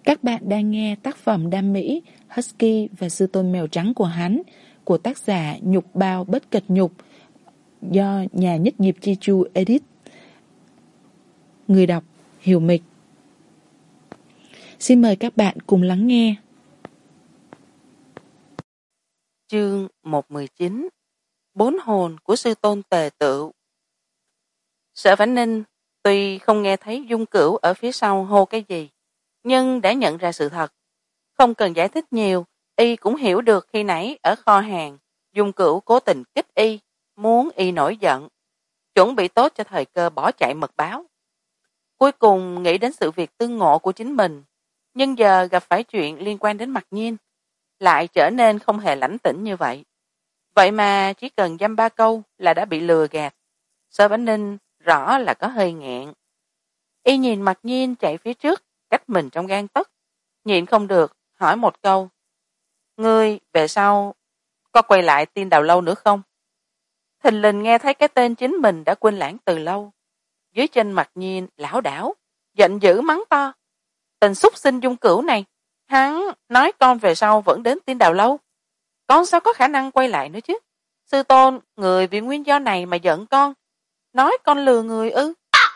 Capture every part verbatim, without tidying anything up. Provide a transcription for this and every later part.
Các bạn đang nghe tác phẩm đam mỹ Husky và Sư Tôn Mèo Trắng của hắn của tác giả Nhục Bao Bất Cật Nhục do nhà Nhất Nghiệp Chi Chu edit. Người đọc Hiểu Mịch. Xin mời các bạn cùng lắng nghe. Chương một mười chín. Bốn hồn của Sư Tôn Tề Tựu. Sở Vãn Ninh tuy không nghe thấy Dung Cửu ở phía sau hô cái gì, nhưng đã nhận ra sự thật. Không cần giải thích nhiều, y cũng hiểu được khi nãy ở kho hàng, Dung Cửu cố tình kích y, muốn y nổi giận, chuẩn bị tốt cho thời cơ bỏ chạy mật báo. Cuối cùng nghĩ đến sự việc tương ngộ của chính mình, nhưng giờ gặp phải chuyện liên quan đến Mặc Nhiên, lại trở nên không hề lãnh tĩnh như vậy. Vậy mà chỉ cần dăm ba câu là đã bị lừa gạt. Sở Vãn Ninh rõ là có hơi nghẹn. Y nhìn Mặc Nhiên chạy phía trước, cách mình trong gang tấc, nhịn không được, hỏi một câu. Ngươi về sau có quay lại Tiên Đào Lâu nữa không? Thình lình nghe thấy cái tên chính mình đã quên lãng từ lâu. Dưới chân Mặc Nhiên lảo đảo, giận dữ mắng to. Tình xúc sinh Dung Cửu này, hắn nói con về sau vẫn đến Tiên Đào Lâu. Con sao có khả năng quay lại nữa chứ? Sư Tôn, người vì nguyên do này mà giận con, nói con lừa người ư?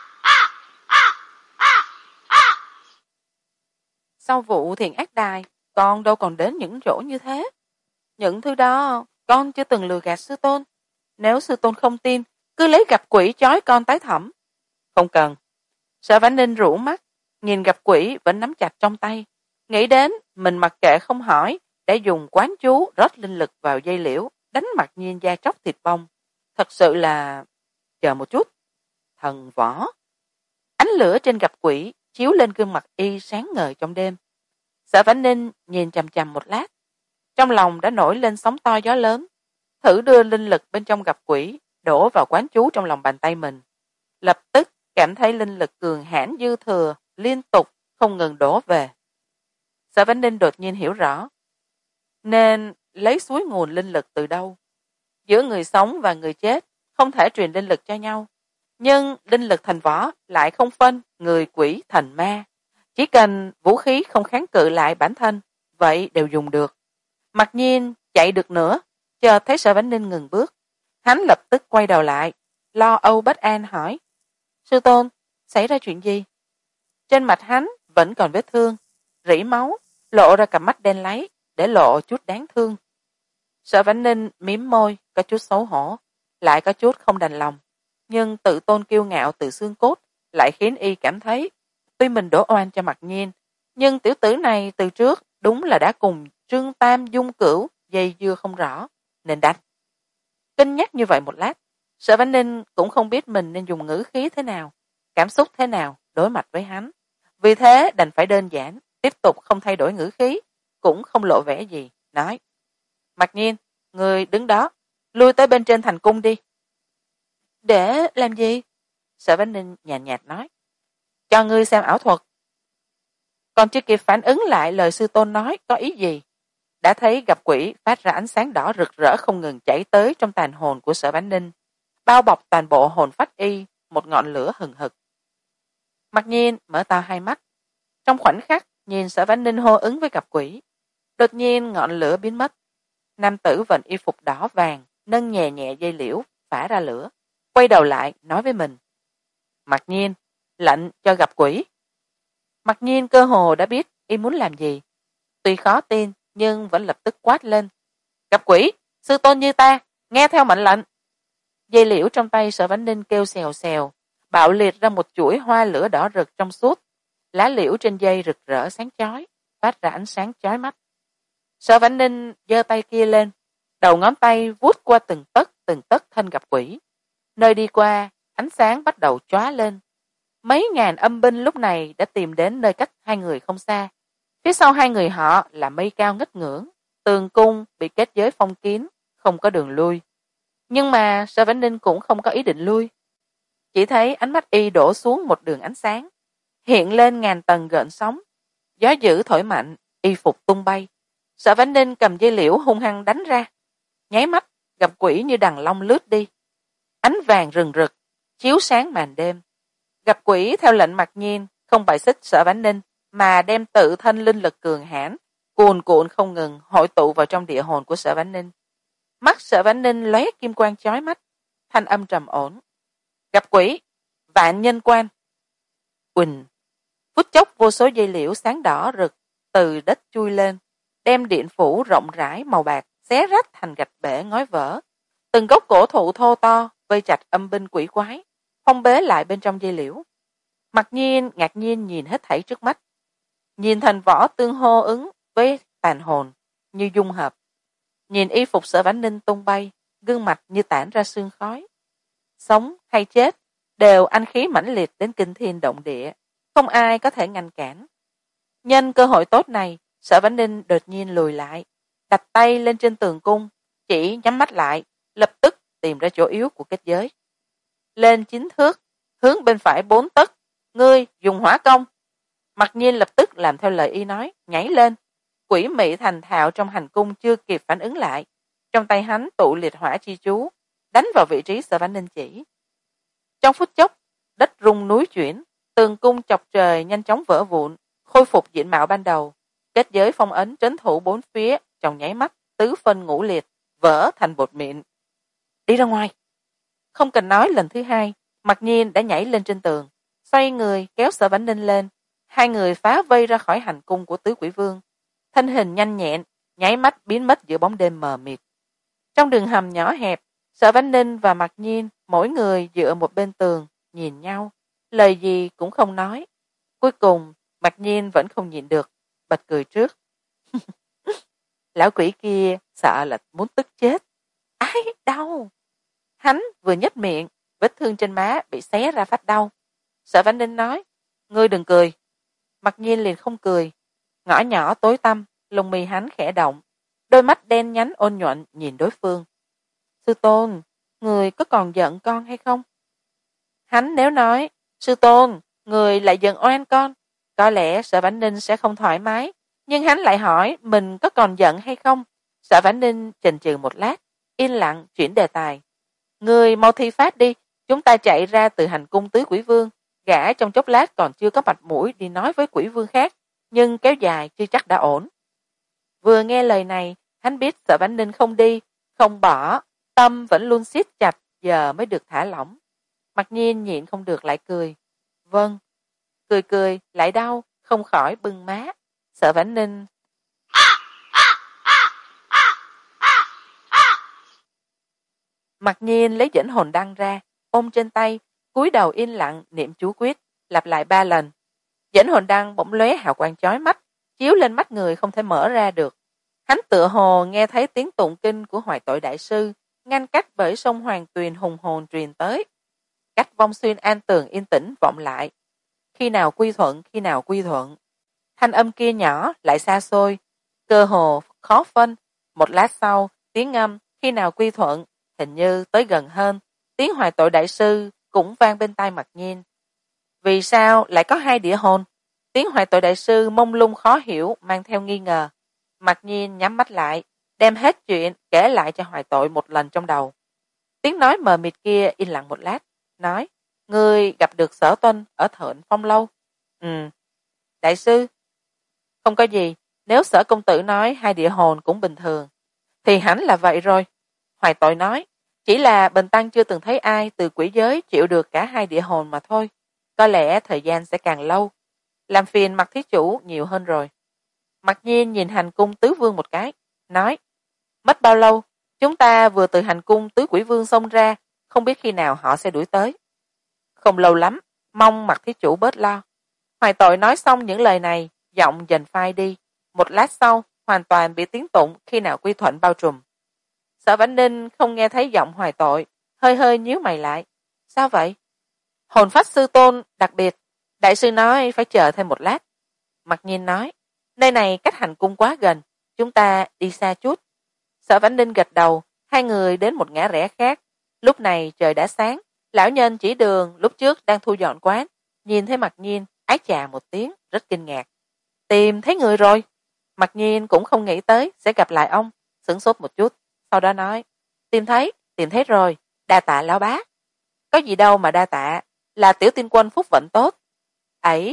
Sau vụ Thiền Ác Đài, con đâu còn đến những chỗ như thế. Những thứ đó con chưa từng lừa gạt Sư Tôn. Nếu Sư Tôn không tin, cứ lấy gặp quỷ chói con tái thẩm. Không cần. Sở Vãn Ninh rũ mắt, nhìn gặp quỷ vẫn nắm chặt trong tay, nghĩ đến mình mặc kệ không hỏi, đã dùng quán chú rót linh lực vào dây liễu, đánh Mặc Nhiên da tróc thịt bong. Thật sự là... Chờ một chút. Thần võ. Ánh lửa trên gặp quỷ chiếu lên gương mặt y sáng ngời trong đêm. Sở Vãn Ninh nhìn chằm chằm một lát, trong lòng đã nổi lên sóng to gió lớn, thử đưa linh lực bên trong gặp quỷ đổ vào quán chú trong lòng bàn tay mình. Lập tức cảm thấy linh lực cường hãn dư thừa liên tục không ngừng đổ về. Sở Vãn Ninh đột nhiên hiểu rõ, nên lấy suối nguồn linh lực từ đâu. Giữa người sống và người chết không thể truyền linh lực cho nhau, nhưng linh lực thành võ lại không phân người quỷ thành ma. Chỉ cần vũ khí không kháng cự lại bản thân, vậy đều dùng được. Mặc Nhiên chạy được nữa, chợt thấy Sở Vãn Ninh ngừng bước. Hắn lập tức quay đầu lại, lo âu bất an hỏi. Sư Tôn, xảy ra chuyện gì? Trên mặt hắn vẫn còn vết thương, rỉ máu, lộ ra cặp mắt đen láy, để lộ chút đáng thương. Sở Vãn Ninh mím môi, có chút xấu hổ, lại có chút không đành lòng. Nhưng tự tôn kiêu ngạo từ xương cốt lại khiến y cảm thấy tuy mình đổ oan cho Mặc Nhiên, nhưng tiểu tử này từ trước đúng là đã cùng Trương Tam Dung Cửu dây dưa không rõ, nên đánh. Cân nhắc như vậy một lát, Sở Vãn Ninh cũng không biết mình nên dùng ngữ khí thế nào, cảm xúc thế nào đối mặt với hắn. Vì thế đành phải đơn giản, tiếp tục không thay đổi ngữ khí, cũng không lộ vẻ gì, nói. Mặc Nhiên, người đứng đó, lui tới bên trên thành cung đi. Để làm gì? Sở Vãn Ninh nhàn nhạt, nhạt nói. Cho ngươi xem ảo thuật. Còn chưa kịp phản ứng lại lời sư tôn nói có ý gì, đã thấy gặp quỷ phát ra ánh sáng đỏ rực rỡ không ngừng chảy tới trong tàn hồn của Sở Vãn Ninh, bao bọc toàn bộ hồn phách y một ngọn lửa hừng hực. Mặc Nhiên mở to hai mắt, trong khoảnh khắc nhìn Sở Vãn Ninh hô ứng với gặp quỷ. Đột nhiên ngọn lửa biến mất. Nam tử vận y phục đỏ vàng nâng nhẹ nhẹ dây liễu phả ra lửa, quay đầu lại nói với mình. Mặc Nhiên, lệnh cho gặp quỷ. Mặc Nhiên cơ hồ đã biết y muốn làm gì, tuy khó tin nhưng vẫn lập tức quát lên. Gặp quỷ, sư tôn như ta, nghe theo mệnh lệnh. Dây liễu trong tay Sở Vãn Ninh kêu xèo xèo, bạo liệt ra một chuỗi hoa lửa đỏ rực trong suốt. Lá liễu trên dây rực rỡ sáng chói, phát ra ánh sáng chói mắt. Sở Vãn Ninh giơ tay kia lên, đầu ngón tay vuốt qua từng tấc từng tấc thân gặp quỷ. Nơi đi qua, ánh sáng bắt đầu chóa lên. Mấy ngàn âm binh lúc này đã tìm đến nơi cách hai người không xa. Phía sau hai người họ là mây cao ngất ngưỡng, tường cung bị kết giới phong kín, không có đường lui. Nhưng mà Sở Vãn Ninh cũng không có ý định lui. Chỉ thấy ánh mắt y đổ xuống một đường ánh sáng, hiện lên ngàn tầng gợn sóng. Gió dữ thổi mạnh, y phục tung bay. Sở Vãn Ninh cầm dây liễu hung hăng đánh ra. Nháy mắt, gặp quỷ như đằng long lướt đi. Ánh vàng rừng rực, chiếu sáng màn đêm. Gặp quỷ theo lệnh Mặc Nhiên, không bài xích Sở Vãn Ninh, mà đem tự thân linh lực cường hãn cuồn cuộn không ngừng hội tụ vào trong địa hồn của Sở Vãn Ninh. Mắt Sở Vãn Ninh lóe kim quang chói mắt, thanh âm trầm ổn. Gặp quỷ, vạn nhân quan. Quỳnh, phút chốc vô số dây liễu sáng đỏ rực từ đất chui lên, đem điện phủ rộng rãi màu bạc xé rách thành gạch bể ngói vỡ. Từng gốc cổ thụ thô to vây chặt âm binh quỷ quái, phong bế lại bên trong dây liễu. Mặc nhiên ngạc nhiên nhìn hết thảy trước mắt, nhìn thành võ tương hô ứng với tàn hồn như dung hợp, nhìn y phục Sở Vãn Ninh tung bay, gương mặt như tản ra sương khói. Sống hay chết đều anh khí mãnh liệt đến kinh thiên động địa, không ai có thể ngăn cản. Nhân cơ hội tốt này, Sở Vãn Ninh đột nhiên lùi lại, đặt tay lên trên tường cung, chỉ nhắm mắt lại, lập tức tìm ra chỗ yếu của kết giới. Lên chín thước, hướng bên phải bốn tấc, ngươi dùng hỏa công. Mặc nhiên lập tức làm theo lời y nói, nhảy lên. Quỷ mị thành thạo trong hành cung chưa kịp phản ứng lại, trong tay hắn tụ liệt hỏa chi chú, đánh vào vị trí Sở Vãn Ninh chỉ. Trong phút chốc, đất rung núi chuyển, tường cung chọc trời nhanh chóng vỡ vụn, khôi phục diện mạo ban đầu. Kết giới phong ấn trấn thủ bốn phía trong nháy mắt tứ phân ngũ liệt, vỡ thành bột mịn. Đi ra ngoài. Không cần nói lần thứ hai, Mặc nhiên đã nhảy lên trên tường, xoay người kéo Sở Vãn Ninh lên. Hai người phá vây ra khỏi hành cung của Tứ Quỷ Vương, thân hình nhanh nhẹn, nháy mắt biến mất giữa bóng đêm mờ mịt. Trong đường hầm nhỏ hẹp, Sở Vãn Ninh và Mặc nhiên mỗi người dựa một bên tường, nhìn nhau, lời gì cũng không nói. Cuối cùng, Mặc nhiên vẫn không nhịn được, bật cười trước. Lão quỷ kia sợ là muốn tức chết. Ái, đau! Hắn vừa nhếch miệng, vết thương trên má bị xé ra phát đau. Sở Vãn Ninh nói, ngươi đừng cười. Mặc nhiên liền không cười. Ngõ nhỏ tối tăm, lông mi hắn khẽ động, đôi mắt đen nhánh ôn nhuận nhìn đối phương. Sư tôn, người có còn giận con hay không? Hắn nếu nói, sư tôn, người lại giận oan con, có lẽ Sở Vãn Ninh sẽ không thoải mái, nhưng hắn lại hỏi mình có còn giận hay không. Sở Vãn Ninh chần chừ một lát, yên lặng chuyển đề tài. Người mau thi pháp đi, chúng ta chạy ra từ hành cung Tứ Quỷ Vương, gã trong chốc lát còn chưa có mặt mũi đi nói với quỷ vương khác, nhưng kéo dài chưa chắc đã ổn. Vừa nghe lời này, hắn biết Sở Vãn Ninh không đi, không bỏ, tâm vẫn luôn siết chặt, giờ mới được thả lỏng. Mặc nhiên nhịn không được lại cười. Vâng. Cười cười, lại đau, không khỏi bưng má. Sở Vãn Ninh. Mặc nhiên lấy dẫn hồn đăng ra, ôm trên tay, cúi đầu yên lặng niệm chú quyết, lặp lại ba lần. Dẫn hồn đăng bỗng lóe hào quang chói mắt, chiếu lên mắt người không thể mở ra được. Hắn tựa hồ nghe thấy tiếng tụng kinh của Hoài Tội đại sư, ngăn cách bởi sông Hoàng Tuyền hùng hồn truyền tới. Cách vong xuyên an tường yên tĩnh vọng lại. Khi nào quy thuận, khi nào quy thuận. Thanh âm kia nhỏ lại xa xôi, cơ hồ khó phân. Một lát sau, tiếng âm khi nào quy thuận hình như tới gần hơn. Tiếng Hoài Tội đại sư cũng vang bên tai Mặc nhiên. Vì sao lại có hai địa hồn? Tiếng Hoài Tội đại sư mông lung khó hiểu, mang theo nghi ngờ. Mặc nhiên nhắm mắt lại, đem hết chuyện kể lại cho Hoài Tội một lần trong đầu. Tiếng nói mờ mịt kia yên lặng một lát, nói, ngươi gặp được Sở Tuân ở Thượng Phong Lâu. Ừ. Đại sư, không có gì, nếu Sở công tử nói hai địa hồn cũng bình thường, thì hẳn là vậy rồi. Hoài Tội nói, chỉ là Bình Tăng chưa từng thấy ai từ quỷ giới chịu được cả hai địa hồn mà thôi. Có lẽ thời gian sẽ càng lâu, làm phiền Mặc thí chủ nhiều hơn rồi. Mặc nhiên nhìn hành cung Tứ Vương một cái, nói, mất bao lâu? Chúng ta vừa từ hành cung Tứ Quỷ Vương xông ra, không biết khi nào họ sẽ đuổi tới. Không lâu lắm, mong Mặc thí chủ bớt lo. Hoài Tội nói xong những lời này, giọng dần phai đi. Một lát sau, hoàn toàn bị tiếng tụng khi nào quy thuận bao trùm. Sở Vãn Ninh không nghe thấy giọng Hoài Tội, hơi hơi nhíu mày lại. Sao vậy? Hồn phách sư tôn đặc biệt, đại sư nói phải chờ thêm một lát. Mặc nhiên nói, nơi này cách hành cung quá gần, chúng ta đi xa chút. Sở Vãn Ninh gật đầu, hai người đến một ngã rẽ khác. Lúc này trời đã sáng, lão nhân chỉ đường lúc trước đang thu dọn quán, nhìn thấy Mặc nhiên, ái chà một tiếng, rất kinh ngạc. Tìm thấy người rồi. Mặc nhiên cũng không nghĩ tới sẽ gặp lại ông, sửng sốt một chút, sau đó nói, tìm thấy, tìm thấy rồi, đa tạ lão bá. Có gì đâu mà đa tạ, là tiểu tiên quân phúc vận tốt. Ấy,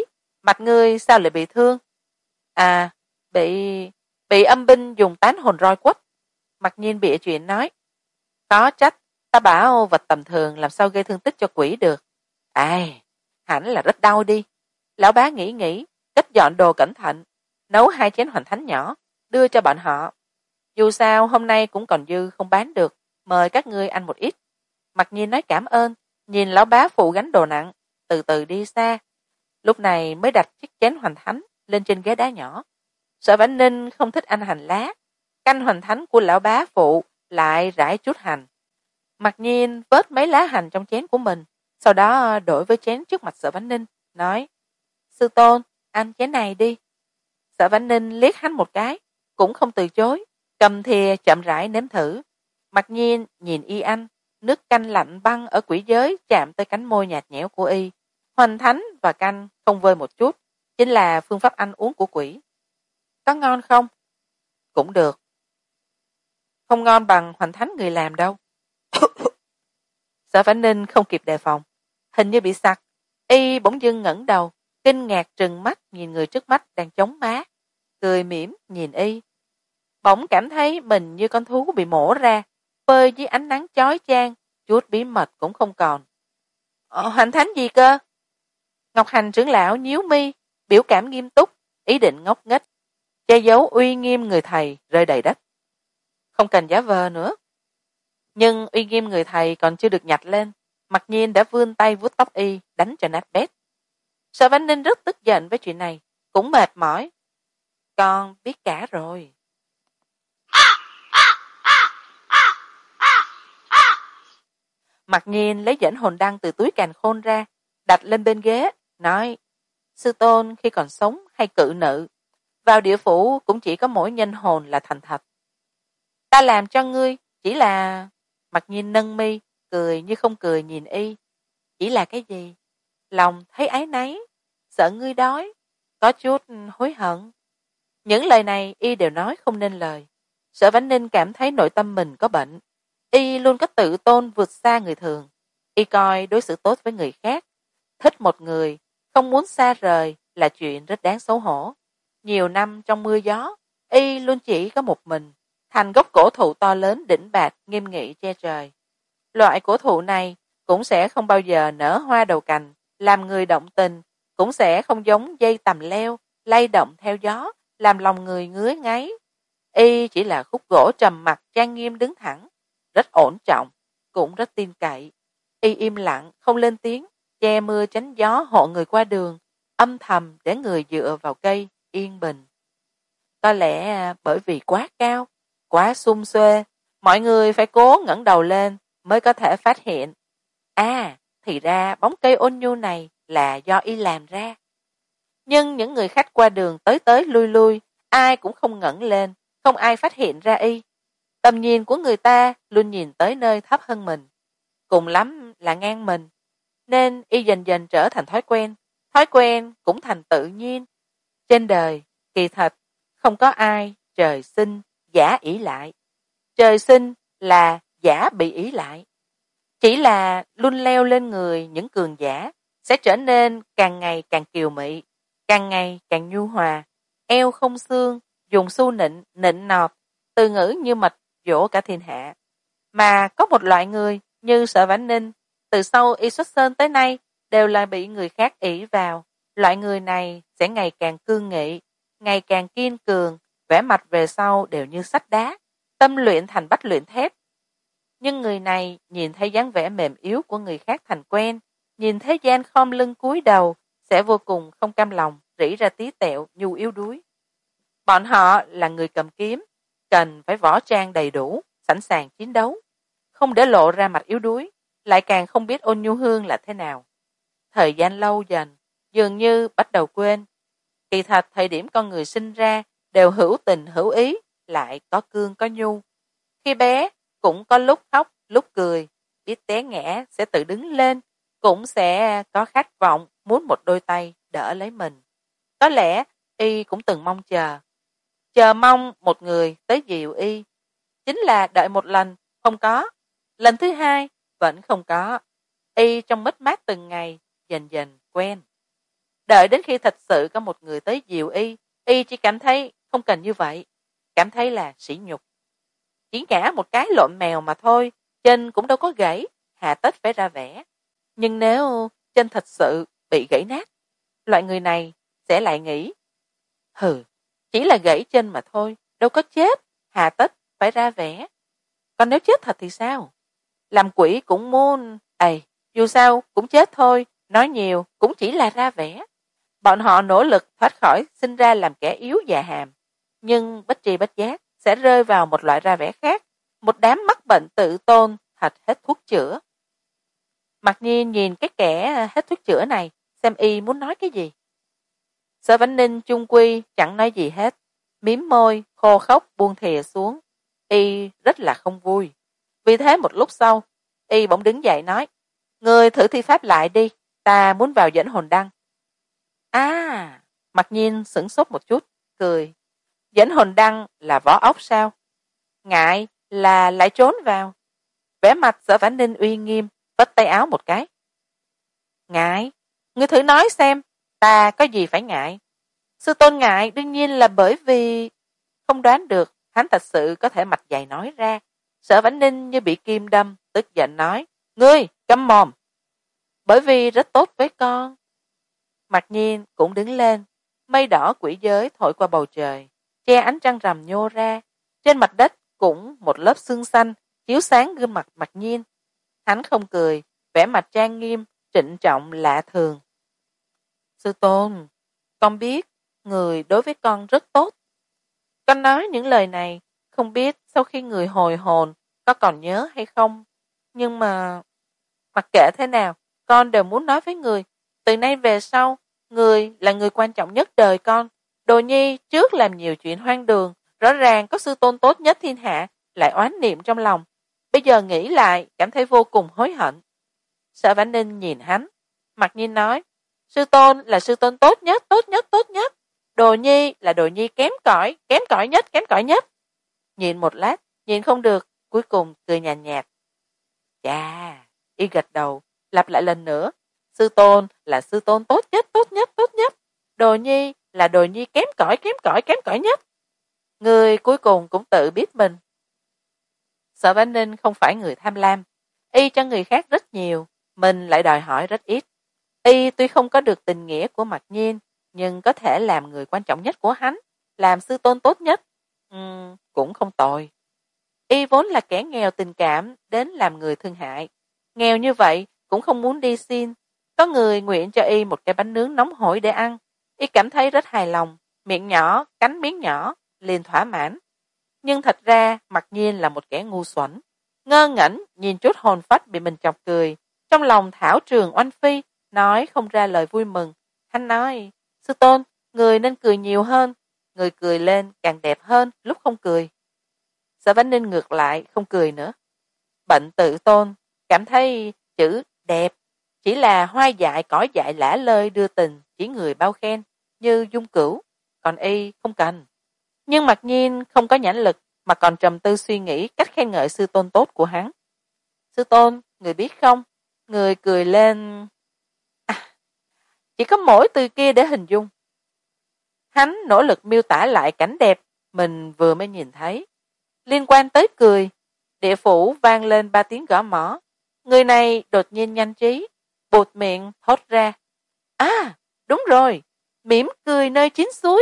Mặt ngươi sao lại bị thương? À, bị... bị âm binh dùng tán hồn roi quất. Mặc nhiên bịa chuyện nói. Có trách, ta bảo vật tầm thường làm sao gây thương tích cho quỷ được. Ai, hẳn là rất đau đi. Lão bá nghĩ nghĩ, cất dọn đồ cẩn thận, nấu hai chén hoành thánh nhỏ, đưa cho bọn họ. Dù sao hôm nay cũng còn dư không bán được, mời các ngươi ăn một ít. Mặc nhiên nói cảm ơn, nhìn lão bá phụ gánh đồ nặng, từ từ đi xa. Lúc này mới đặt chiếc chén hoành thánh lên trên ghế đá nhỏ. Sở Vãn Ninh không thích ăn hành lá, canh hoành thánh của lão bá phụ lại rải chút hành. Mặc nhiên vớt mấy lá hành trong chén của mình, sau đó đổi với chén trước mặt Sở Vãn Ninh, nói: Sư tôn, ăn chén này đi. Sở Vãn Ninh liếc hắn một cái, cũng không từ chối, cầm thìa chậm rãi nếm thử. Mặc nhiên nhìn y ăn, nước canh lạnh băng ở quỷ giới chạm tới cánh môi nhạt nhẽo của y. Hoành thánh và canh không vơi một chút, chính là phương pháp ăn uống của quỷ. Có ngon không? Cũng được. Không ngon bằng hoành thánh người làm đâu. Sở Vãn Ninh không kịp đề phòng, hình như bị sặc, y bỗng dưng ngẩng đầu, kinh ngạc trừng mắt nhìn người trước mắt đang chống má, cười mỉm nhìn y. Bỗng cảm thấy mình như con thú bị mổ ra, phơi dưới ánh nắng chói chang, chút bí mật cũng không còn. Ờ, hoành thánh gì cơ? Ngọc Hành trưởng lão nhíu mi, biểu cảm nghiêm túc, ý định ngốc nghếch, che giấu uy nghiêm người thầy rơi đầy đất. Không cần giả vờ nữa. Nhưng uy nghiêm người thầy còn chưa được nhặt lên, Mặc nhiên đã vươn tay vuốt tóc y, đánh cho nát bét. Sở Vãn Ninh rất tức giận với chuyện này, cũng mệt mỏi. Con biết cả rồi. Mặc nhiên lấy dẫn hồn đăng từ túi càn khôn ra, đặt lên bên ghế, nói: Sư tôn khi còn sống hay cự nữ, vào địa phủ cũng chỉ có mỗi nhân hồn là thành thật. Ta làm cho ngươi chỉ là... Mặc nhiên nâng mi, cười như không cười nhìn y. Chỉ là cái gì? Lòng thấy áy náy, sợ ngươi đói, có chút hối hận. Những lời này y đều nói không nên lời. Sở Vãn Ninh cảm thấy nội tâm mình có bệnh. Y luôn có tự tôn vượt xa người thường. Y coi đối xử tốt với người khác, thích một người, không muốn xa rời là chuyện rất đáng xấu hổ. Nhiều năm trong mưa gió, y luôn chỉ có một mình, thành gốc cổ thụ to lớn đỉnh bạt nghiêm nghị che trời. Loại cổ thụ này cũng sẽ không bao giờ nở hoa đầu cành, làm người động tình, cũng sẽ không giống dây tằm leo, lay động theo gió, làm lòng người ngứa ngáy. Y chỉ là khúc gỗ trầm mặc trang nghiêm đứng thẳng, rất ổn trọng, cũng rất tin cậy. Y im lặng, không lên tiếng, che mưa tránh gió hộ người qua đường, âm thầm để người dựa vào cây, yên bình. Có lẽ bởi vì quá cao, quá xum xuê, mọi người phải cố ngẩng đầu lên mới có thể phát hiện. À, thì ra bóng cây ôn nhu này là do y làm ra. Nhưng những người khách qua đường tới tới lui lui, ai cũng không ngẩng lên, không ai phát hiện ra y. Tầm nhìn của người ta luôn nhìn tới nơi thấp hơn mình, cùng lắm là ngang mình, nên y dần dần trở thành thói quen, thói quen cũng thành tự nhiên. Trên đời, kỳ thật, không có ai trời sinh giả ỷ lại. Trời sinh là giả bị ỷ lại. Chỉ là luôn leo lên người những cường giả, sẽ trở nên càng ngày càng kiều mị, càng ngày càng nhu hòa, eo không xương, dùng xu nịnh, nịnh nọt, từ ngữ như mật dỗ cả thiên hạ. Mà có một loại người như Sở Vãn Ninh, từ sau y xuất sơn tới nay đều là bị người khác ỷ vào. Loại người này sẽ ngày càng cương nghị, ngày càng kiên cường, vẻ mặt về sau đều như sắt đá, tâm luyện thành bách luyện thép. Nhưng người này nhìn thấy dáng vẻ mềm yếu của người khác thành quen, nhìn thế gian khom lưng cúi đầu, sẽ vô cùng không cam lòng, rỉ ra tí tẹo, nhu yếu đuối. Bọn họ là người cầm kiếm, cần phải võ trang đầy đủ, sẵn sàng chiến đấu, không để lộ ra mặt yếu đuối, lại càng không biết ôn nhu hương là thế nào. Thời gian lâu dần, dường như bắt đầu quên. Kỳ thật thời điểm con người sinh ra đều hữu tình hữu ý, lại có cương có nhu. Khi bé cũng có lúc khóc lúc cười, biết té ngã sẽ tự đứng lên, cũng sẽ có khát vọng muốn một đôi tay đỡ lấy mình. Có lẽ y cũng từng mong chờ, chờ mong một người tới dìu y, chính là đợi một lần không có, lần thứ hai vẫn không có. Y trong mất mát từng ngày dần dần quen. Đợi đến khi thật sự có một người tới dìu y, y chỉ cảm thấy không cần như vậy, cảm thấy là sỉ nhục. Chỉ ngã một cái lộn mèo mà thôi, chân cũng đâu có gãy, hà tất phải ra vẻ. Nhưng nếu chân thật sự bị gãy nát, loại người này sẽ lại nghĩ, hừ, chỉ là gãy chân mà thôi, đâu có chết, hà tất phải ra vẻ. Còn nếu chết thật thì sao? Làm quỷ cũng muốn, ầy, dù sao cũng chết thôi, nói nhiều cũng chỉ là ra vẻ. Bọn họ nỗ lực thoát khỏi sinh ra làm kẻ yếu già hàm, nhưng bất tri bất giác sẽ rơi vào một loại ra vẻ khác, một đám mắc bệnh tự tôn hệt hết thuốc chữa. Mặc nhiên nhìn cái kẻ hết thuốc chữa này, xem y muốn nói cái gì. Sở Vãnh Ninh chung quy chẳng nói gì hết, mím môi khô khốc buông thìa xuống. Y rất là không vui. Vì thế một lúc sau, y bỗng đứng dậy nói, ngươi thử thi pháp lại đi, ta muốn vào dẫn hồn đăng. À, Mặc nhiên sửng sốt một chút, cười. Dẫn hồn đăng là vỏ ốc sao? Ngại là lại trốn vào. Vẻ mặt Sở Vãnh Ninh uy nghiêm, vất tay áo một cái. Ngại? Ngươi thử nói xem, ta có gì phải ngại? Sư tôn ngại đương nhiên là bởi vì... Không đoán được, hắn thật sự có thể mặt dày nói ra. Sở Vãnh Ninh như bị kim đâm, tức giận nói, ngươi, câm mồm. Bởi vì rất tốt với con. Mặc nhiên cũng đứng lên, mây đỏ quỷ giới thổi qua bầu trời, che ánh trăng rằm nhô ra. Trên mặt đất cũng một lớp sương xanh, chiếu sáng gương mặt Mặc nhiên. Hắn không cười, vẻ mặt trang nghiêm, trịnh trọng lạ thường. Sư tôn, con biết, người đối với con rất tốt. Con nói những lời này, không biết sau khi người hồi hồn, có còn nhớ hay không. Nhưng mà, mặc kệ thế nào, con đều muốn nói với người. Từ nay về sau, người là người quan trọng nhất đời con. Đồ nhi trước làm nhiều chuyện hoang đường, rõ ràng có sư tôn tốt nhất thiên hạ, lại oán niệm trong lòng. Bây giờ nghĩ lại, cảm thấy vô cùng hối hận. Sở Vãnh Ninh nhìn hắn, Mặc nhiên nói, sư tôn là sư tôn tốt nhất, tốt nhất, tốt nhất. Đồ nhi là đồ nhi kém cỏi, kém cỏi nhất, kém cỏi nhất. Nhìn một lát, nhìn không được, cuối cùng cười nhàn nhạt. Chà, y gật đầu, lặp lại lần nữa. Sư tôn là sư tôn tốt nhất, tốt nhất, tốt nhất. Đồ nhi là đồ nhi kém cỏi, kém cỏi, kém cỏi nhất. Người cuối cùng cũng tự biết mình. Sở Vãnh Ninh không phải người tham lam. Y cho người khác rất nhiều, mình lại đòi hỏi rất ít. Y tuy không có được tình nghĩa của Mặc nhiên, nhưng có thể làm người quan trọng nhất của hắn, làm sư tôn tốt nhất. Uhm, cũng không tồi. Y vốn là kẻ nghèo tình cảm, đến làm người thương hại. Nghèo như vậy, cũng không muốn đi xin. Có người nguyện cho Y một cái bánh nướng nóng hổi để ăn. Y cảm thấy rất hài lòng, miệng nhỏ, cắn miếng nhỏ, liền thỏa mãn. Nhưng thật ra, Mặc nhiên là một kẻ ngu xuẩn. Ngơ ngẩn, nhìn chút hồn phách bị mình chọc cười. Trong lòng thảo trường oanh phi, nói không ra lời vui mừng. Hắn nói, sư tôn, người nên cười nhiều hơn. Người cười lên càng đẹp hơn lúc không cười. Sở Vãnh Ninh ngược lại, không cười nữa. Bệnh tự tôn, cảm thấy chữ đẹp chỉ là hoa dại cỏ dại lả lơi đưa tình, chỉ người bao khen, như Dung Cửu, còn Y không cần. Nhưng Mặc nhiên không có nhãn lực, mà còn trầm tư suy nghĩ cách khen ngợi sư tôn tốt của hắn. Sư tôn, người biết không, người cười lên... À, chỉ có mỗi từ kia để hình dung. Hắn nỗ lực miêu tả lại cảnh đẹp mình vừa mới nhìn thấy. Liên quan tới cười, địa phủ vang lên ba tiếng gõ mõ. Người này đột nhiên nhanh trí, buột miệng thốt ra. À, đúng rồi, mỉm cười nơi chín suối.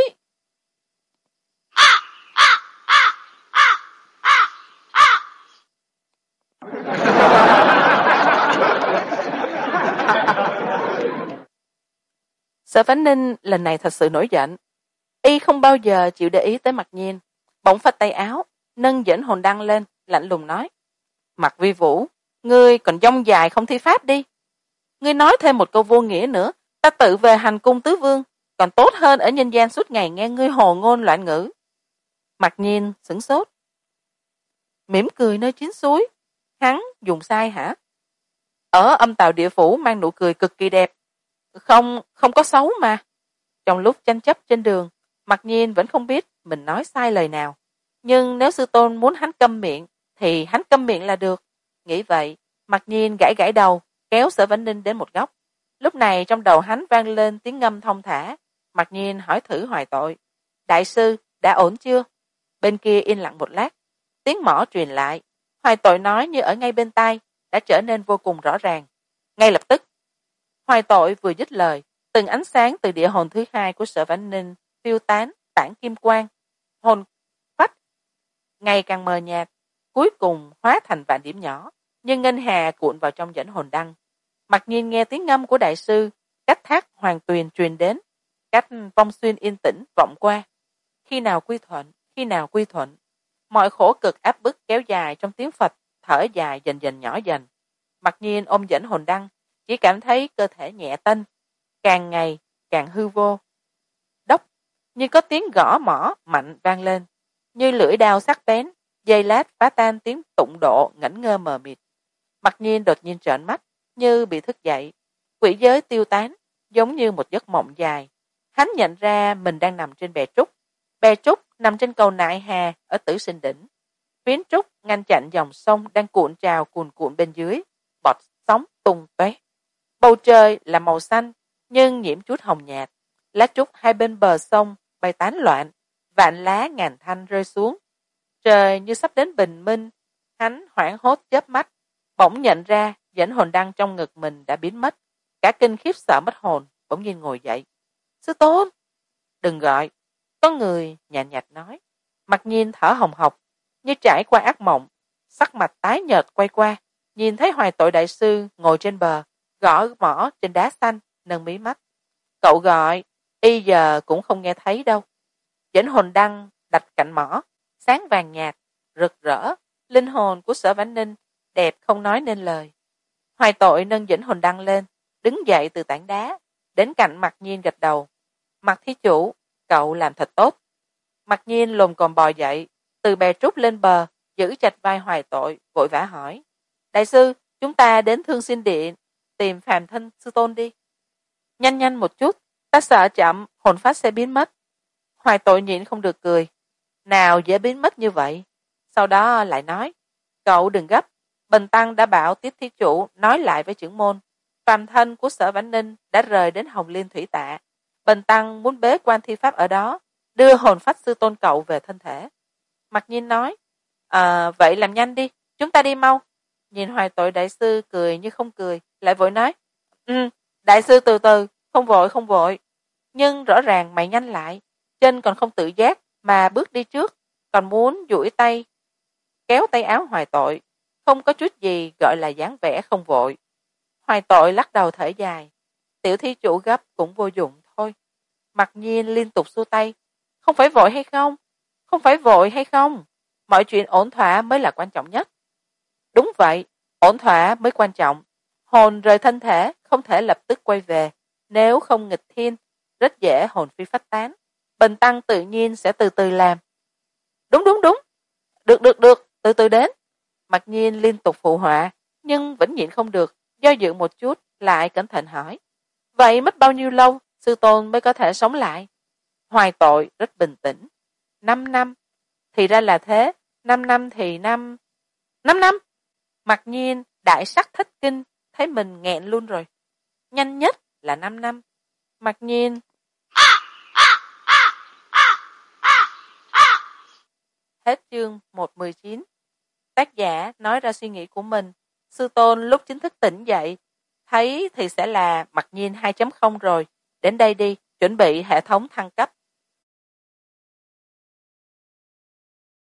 Sở Vãnh Ninh lần này thật sự nổi giận. Y không bao giờ chịu để ý tới Mặc nhiên, bỗng phất tay áo, nâng dẫn hồn đăng lên, lạnh lùng nói. Mặc Vi Vũ, ngươi còn dông dài không thi pháp đi. Ngươi nói thêm một câu vô nghĩa nữa, ta tự về hành cung tứ vương, còn tốt hơn ở nhân gian suốt ngày nghe ngươi hồ ngôn loạn ngữ. Mặc nhiên sửng sốt. Mỉm cười nơi chín suối, hắn dùng sai hả? Ở âm tào địa phủ mang nụ cười cực kỳ đẹp. Không, không có xấu mà. Trong lúc tranh chấp trên đường, Mặc nhiên vẫn không biết mình nói sai lời nào. Nhưng nếu sư tôn muốn hắn câm miệng, thì hắn câm miệng là được. Nghĩ vậy, Mặc nhiên gãi gãi đầu, kéo Sở Vãnh Ninh đến một góc. Lúc này trong đầu hắn vang lên tiếng ngâm thong thả. Mặc nhiên hỏi thử Hoài Tội: đại sư đã ổn chưa? Bên kia yên lặng một lát, tiếng mõ truyền lại. Hoài Tội nói như ở ngay bên tai, đã trở nên vô cùng rõ ràng. Ngay lập tức. Hoài Tội vừa dứt lời, từng ánh sáng từ địa hồn thứ hai của Sở Vãn Ninh tiêu tán, tản kim quang. Hồn phách ngày càng mờ nhạt, cuối cùng hóa thành vạn điểm nhỏ, như ngân hà cuộn vào trong dẫn hồn đăng. Mặc nhiên nghe tiếng ngâm của đại sư, cách thác hoàng tuyền truyền đến, cách vong xuyên yên tĩnh vọng qua. Khi nào quy thuận, khi nào quy thuận. Mọi khổ cực áp bức kéo dài trong tiếng Phật, thở dài dần dần nhỏ dần. Mặc nhiên ôm dẫn hồn đăng, chỉ cảm thấy cơ thể nhẹ tênh, càng ngày càng hư vô. Đốc, như có tiếng gõ mõ mạnh vang lên, như lưỡi đao sắc bén, dây lát phá tan tiếng tụng độ ngẩn ngơ mờ mịt. Mặc nhiên đột nhiên trợn mắt, như bị thức dậy. Quỷ giới tiêu tán, giống như một giấc mộng dài. Hắn nhận ra mình đang nằm trên bè trúc. Bè trúc nằm trên cầu Nại Hà ở Tử Sinh Đỉnh. Phiến trúc ngăn chặn dòng sông đang cuộn trào cuồn cuộn bên dưới, bọt sóng tung tóe. Bầu trời là màu xanh, nhưng nhiễm chút hồng nhạt. Lá trúc hai bên bờ sông bay tán loạn, vạn lá ngàn thanh rơi xuống. Trời như sắp đến bình minh. Hắn hoảng hốt chớp mắt, bỗng nhận ra dẫn hồn đăng trong ngực mình đã biến mất. Cả kinh khiếp sợ mất hồn, bỗng nhiên ngồi dậy. Sư Tôn! Đừng gọi. Có người nhạt nhạt nói. Mặc nhiên thở hồng hộc, như trải qua ác mộng. Sắc mặt tái nhợt quay qua, nhìn thấy Hoài Tội đại sư ngồi trên bờ, gõ mõ trên đá xanh, nâng mí mắt. Cậu gọi, y giờ cũng không nghe thấy đâu. Dẫn hồn đăng đặt cạnh mõ, sáng vàng nhạt, rực rỡ. Linh hồn của Sở Vãn Ninh đẹp không nói nên lời. Hoài Tội nâng dẫn hồn đăng lên, đứng dậy từ tảng đá, đến cạnh Mặc Nhiên gật đầu. Mặc thí chủ, cậu làm thật tốt. Mặc Nhiên lồm cồm bò dậy, từ bè trúc lên bờ, giữ chặt vai Hoài Tội, vội vã hỏi. Đại sư, chúng ta đến Thương Sinh Điện, tìm Phàm Thân sư tôn đi. Nhanh nhanh một chút, ta sợ chậm, hồn phách sẽ biến mất. Hoài Tội nhịn không được cười. Nào dễ biến mất như vậy. Sau đó lại nói, cậu đừng gấp. Bần Tăng đã bảo Tiếp thí chủ nói lại với trưởng môn. Phàm thân của Sở Vãn Ninh đã rời đến Hồng Liên Thủy Tạ. Bần Tăng muốn bế quan thi pháp ở đó, đưa hồn phách sư tôn cậu về thân thể. Mặc Nhiên nói, à, vậy làm nhanh đi, chúng ta đi mau. Nhìn Hoài Tội đại sư cười như không cười, lại vội nói, ừ, đại sư từ từ, không vội không vội. Nhưng rõ ràng mày nhanh lại, chân còn không tự giác mà bước đi trước, còn muốn duỗi tay kéo tay áo Hoài Tội, không có chút gì gọi là dáng vẻ không vội. Hoài Tội lắc đầu thở dài, tiểu thí chủ gấp cũng vô dụng thôi. Mặc Nhiên liên tục xua tay, không phải vội hay không, không phải vội hay không, mọi chuyện ổn thỏa mới là quan trọng nhất. Đúng vậy, ổn thỏa mới quan trọng. Hồn rời thân thể không thể lập tức quay về, nếu không nghịch thiên, rất dễ hồn phi phách tán. Bần Tăng tự nhiên sẽ từ từ làm. Đúng đúng đúng, được được được, từ từ đến. Mặc Nhiên liên tục phụ họa, nhưng vẫn nhịn không được, do dự một chút, lại cẩn thận hỏi. Vậy mất bao nhiêu lâu, sư tôn mới có thể sống lại? Hoài Tội rất bình tĩnh. Năm năm. Thì ra là thế, năm năm thì năm... Năm năm? Mặc Nhiên đại sắc thất kinh, thấy mình nghẹn luôn rồi. Nhanh nhất là năm năm. Mặc Nhiên... Hết chương một mười chín. Tác giả nói ra suy nghĩ của mình. Sư tôn lúc chính thức tỉnh dậy, thấy thì sẽ là Mặc Nhiên hai chấm không rồi. Đến đây đi, chuẩn bị hệ thống thăng cấp.